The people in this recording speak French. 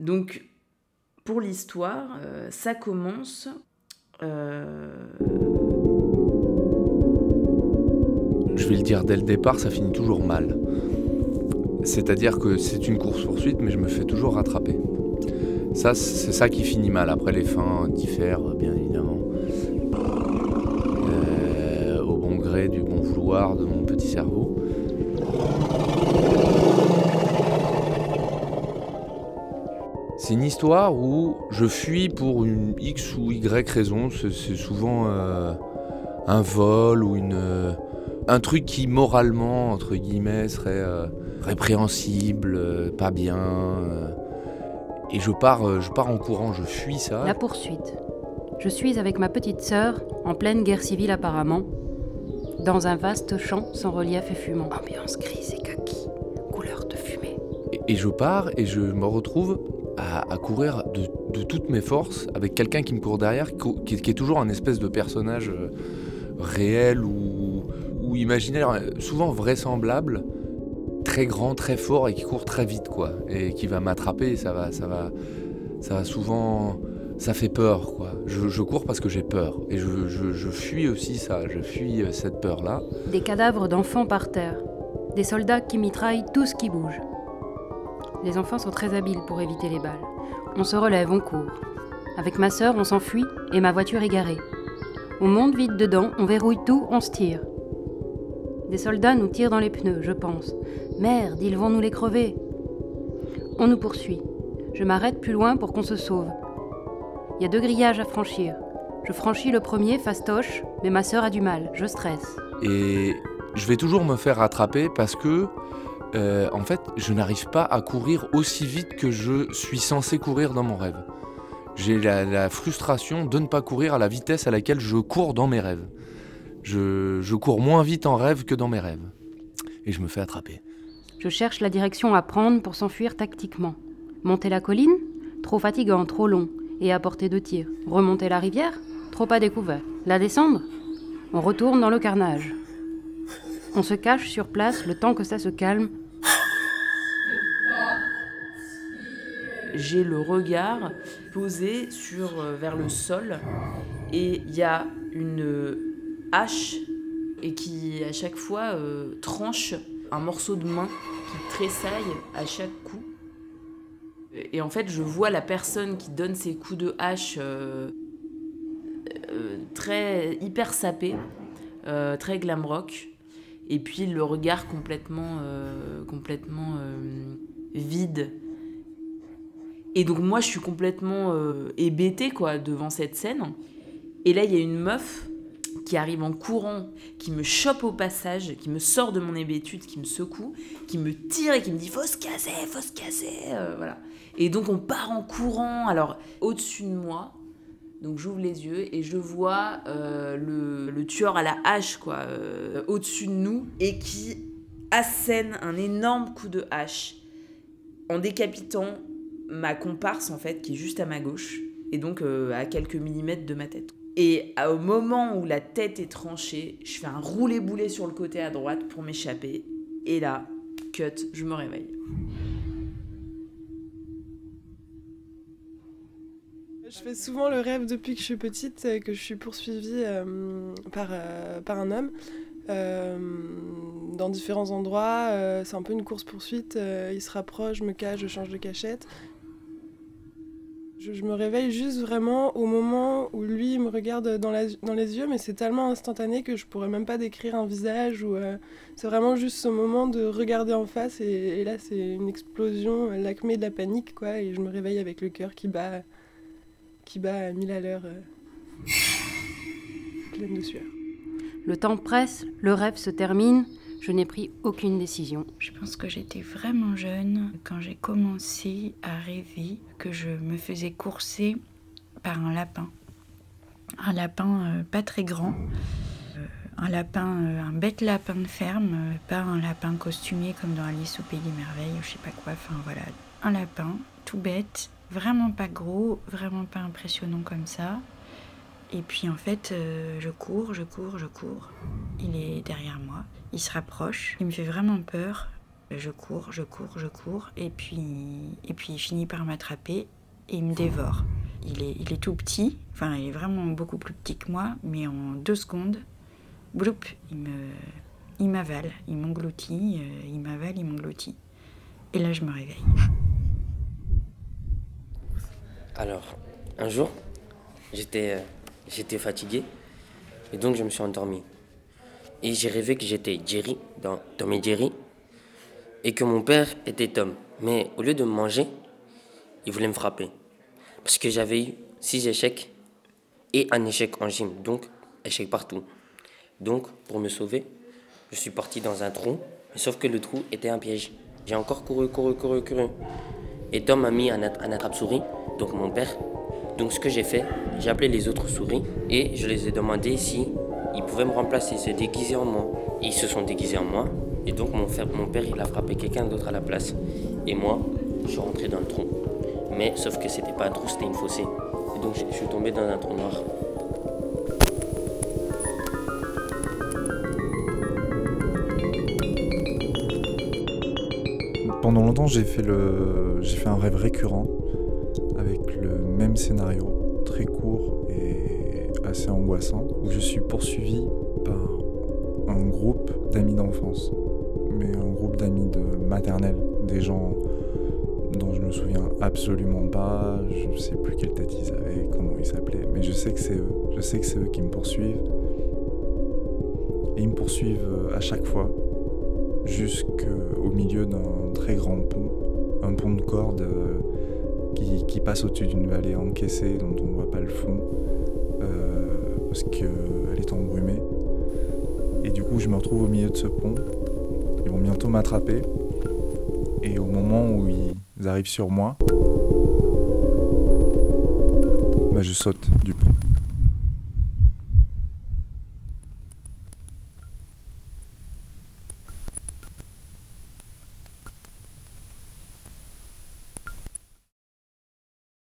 Donc, pour l'histoire, ça commence... Je vais le dire dès le départ, ça finit toujours mal. C'est-à-dire que c'est une course-poursuite, mais je me fais toujours rattraper. Ça, c'est ça qui finit mal. Après, les fins diffèrent, bien évidemment. Au bon gré du bon vouloir de mon petit cerveau. C'est une histoire où je fuis pour une X ou Y raison. C'est souvent un vol ou un truc qui moralement, entre guillemets, serait répréhensible, pas bien. Et je pars en courant, je fuis ça. La poursuite. Je suis avec ma petite sœur, en pleine guerre civile apparemment, dans un vaste champ sans relief et fumant. Ambiance grise et kaki, couleur de fumée. Et je pars et je me retrouve à courir de toutes mes forces avec quelqu'un qui me court derrière, qui est toujours un espèce de personnage réel ou imaginaire, souvent vraisemblable, très grand, très fort et qui court très vite, quoi, et qui va m'attraper. Ça va souvent, ça fait peur, quoi. Je cours parce que j'ai peur et je fuis aussi ça. Je fuis cette peur-là. Des cadavres d'enfants par terre, des soldats qui mitraillent tout ce qui bouge. Les enfants sont très habiles pour éviter les balles. On se relève, on court. Avec ma sœur, on s'enfuit et ma voiture est garée. On monte vite dedans, on verrouille tout, on se tire. Des soldats nous tirent dans les pneus, je pense. Merde, ils vont nous les crever. On nous poursuit. Je m'arrête plus loin pour qu'on se sauve. Il y a 2 grillages à franchir. Je franchis le premier, fastoche, mais ma sœur a du mal, je stresse. Et je vais toujours me faire rattraper parce que, en fait, je n'arrive pas à courir aussi vite que je suis censé courir dans mon rêve. J'ai la frustration de ne pas courir à la vitesse à laquelle je cours dans mes rêves. Je cours moins vite en rêve que dans mes rêves. Et je me fais attraper. Je cherche la direction à prendre pour s'enfuir tactiquement. Monter la colline ? Trop fatigant, trop long, et à portée de tir. Remonter la rivière ? Trop à découvert. La descendre ? On retourne dans le carnage. On se cache sur place le temps que ça se calme. J'ai le regard posé vers le sol et il y a une hache et qui à chaque fois tranche un morceau de main qui tressaille à chaque coup. Et en fait, je vois la personne qui donne ses coups de hache très hyper sapé, très glam rock, et puis le regard complètement vide. Et donc moi, je suis complètement hébétée, quoi, devant cette scène. Et là, il y a une meuf qui arrive en courant, qui me chope au passage, qui me sort de mon hébétude, qui me secoue, qui me tire et qui me dit « faut se casser !» voilà. Et donc on part en courant, alors au-dessus de moi, donc j'ouvre les yeux et je vois le tueur à la hache, quoi, au-dessus de nous, et qui assène un énorme coup de hache en décapitant ma comparse, en fait, qui est juste à ma gauche, et donc à quelques millimètres de ma tête. Et au moment où la tête est tranchée, je fais un roulé-boulé sur le côté à droite pour m'échapper. Et là, cut, je me réveille. Je fais souvent le rêve depuis que je suis petite que je suis poursuivie par un homme dans différents endroits. C'est un peu une course-poursuite. Il se rapproche, je me cache, je change de cachette. Je me réveille juste vraiment au moment où lui me regarde dans les yeux, mais c'est tellement instantané que je pourrais même pas décrire un visage. C'est vraiment juste ce moment de regarder en face et là c'est une explosion, l'acmé de la panique, quoi, et je me réveille avec le cœur qui bat à 1000 à l'heure, pleine de sueur. Le temps presse, le rêve se termine, je n'ai pris aucune décision. Je pense que j'étais vraiment jeune quand j'ai commencé à rêver que je me faisais courser par un lapin. Un lapin pas très grand, un bête lapin de ferme, pas un lapin costumé comme dans Alice au Pays des Merveilles ou je sais pas quoi, enfin voilà. Un lapin tout bête, vraiment pas gros, vraiment pas impressionnant comme ça. Et puis en fait, je cours. Il est derrière moi, il se rapproche, il me fait vraiment peur. Je cours, et puis il finit par m'attraper et il me dévore. Il est tout petit, enfin il est vraiment beaucoup plus petit que moi, mais en 2 secondes, bloup, il m'avale, il m'engloutit, il m'avale, il m'engloutit. Et là je me réveille. Alors, un jour, j'étais fatigué et donc je me suis endormi. Et j'ai rêvé que j'étais Jerry dans Tom et Jerry et que mon père était Tom. Mais au lieu de me manger, il voulait me frapper. Parce que j'avais eu 6 échecs et un échec en gym, donc échec partout. Donc, pour me sauver, je suis parti dans un trou, mais sauf que le trou était un piège. J'ai encore couru. Et Tom m'a mis un attrape-souris, donc mon père. Donc ce que j'ai fait, j'ai appelé les autres souris et je les ai demandé si ils pouvaient me remplacer, se déguiser en moi. Et ils se sont déguisés en moi. Et donc mon père, il a frappé quelqu'un d'autre à la place. Et moi, je suis rentré dans le trou. Mais sauf que c'était pas un trou, c'était une fossée. Et donc je suis tombé dans un trou noir. Pendant longtemps, j'ai fait un rêve récurrent avec le même scénario, très court et assez angoissant, où je suis poursuivi par un groupe d'amis d'enfance, mais un groupe d'amis de maternelle, des gens dont je me souviens absolument pas, je ne sais plus quelle tête ils avaient, comment ils s'appelaient, mais je sais que c'est eux qui me poursuivent. Et ils me poursuivent à chaque fois, jusqu'au milieu d'un très grand pont, un pont de corde qui passe au-dessus d'une vallée encaissée dont on ne voit pas le fond parce qu'elle est embrumée. Et du coup, je me retrouve au milieu de ce pont. Ils vont bientôt m'attraper. Et au moment où ils arrivent sur moi, je saute du pont.